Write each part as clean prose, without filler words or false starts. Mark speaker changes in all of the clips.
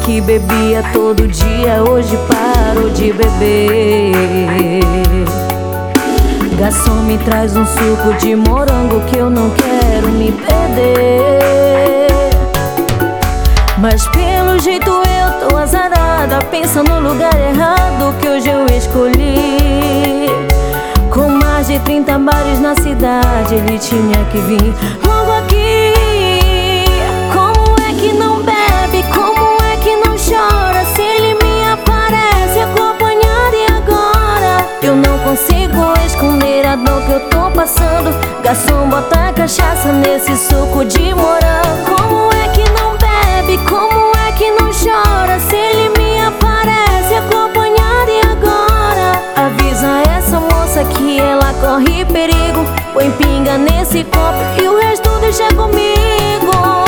Speaker 1: que bebia todo dia, hoje parou de beber. Garçom, me traz um suco de morango que eu não quero me perder. Mas pelo jeito eu tô azarada, pensa no lugar errado que hoje eu escolhi. Com mais de 30 bares na cidade, ele tinha que vir logo aqui. Como é que não bebe, como é que não chora, se ele me aparece acompanhado e agora? Eu não consigo esconder a dor que eu tô passando. Garçom, bota cachaça nesse suco de morango. Como é que não bebe, como é que não chora, se ele me aparece acompanhado e agora? Avisa essa moça que ela corre perigo, põe pinga nesse copo e o resto deixa comigo.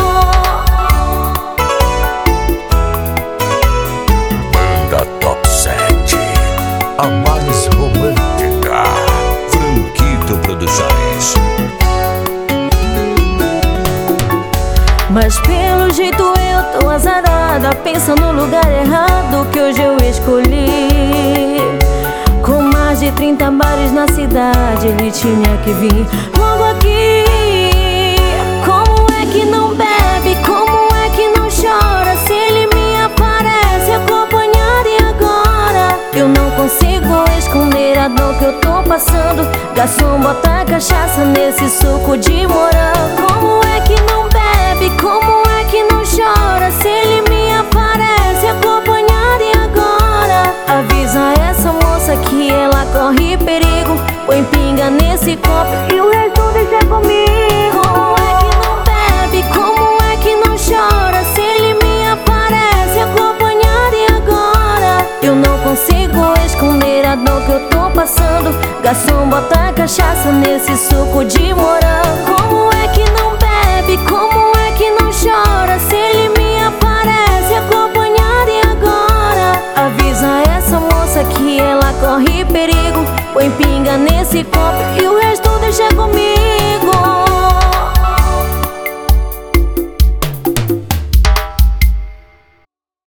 Speaker 2: Banda Top 7, a mais romântica. Franquito Produções.
Speaker 1: Mas pelo jeito eu tô azarada, pensa no lugar errado que hoje eu escolhi. Com mais de 30 bares na cidade, ele tinha que vir logo aqui. Como é que não bebe, como é que não chora, se ele me aparece acompanhado e agora? Eu não consigo esconder a dor que eu tô passando. Garçom, bota cachaça nesse suco de morango. Como é que não bebe, como é que não chora, se ele me aparece acompanhado e agora? Avisa essa moça que ela corre perigo, põe pinga nesse copo e o resto deixa comigo. Como é que não bebe, como é que não chora, se ele me aparece acompanhado e agora? Eu não consigo esconder a dor que eu tô passando. Garçom, bota cachaça nesse suco de morango. Como é que não bebe, como é que não chora, se ele me aparece acompanhado e agora? Avisa essa moça que ela corre perigo, põe pinga nesse copo e o resto deixa comigo.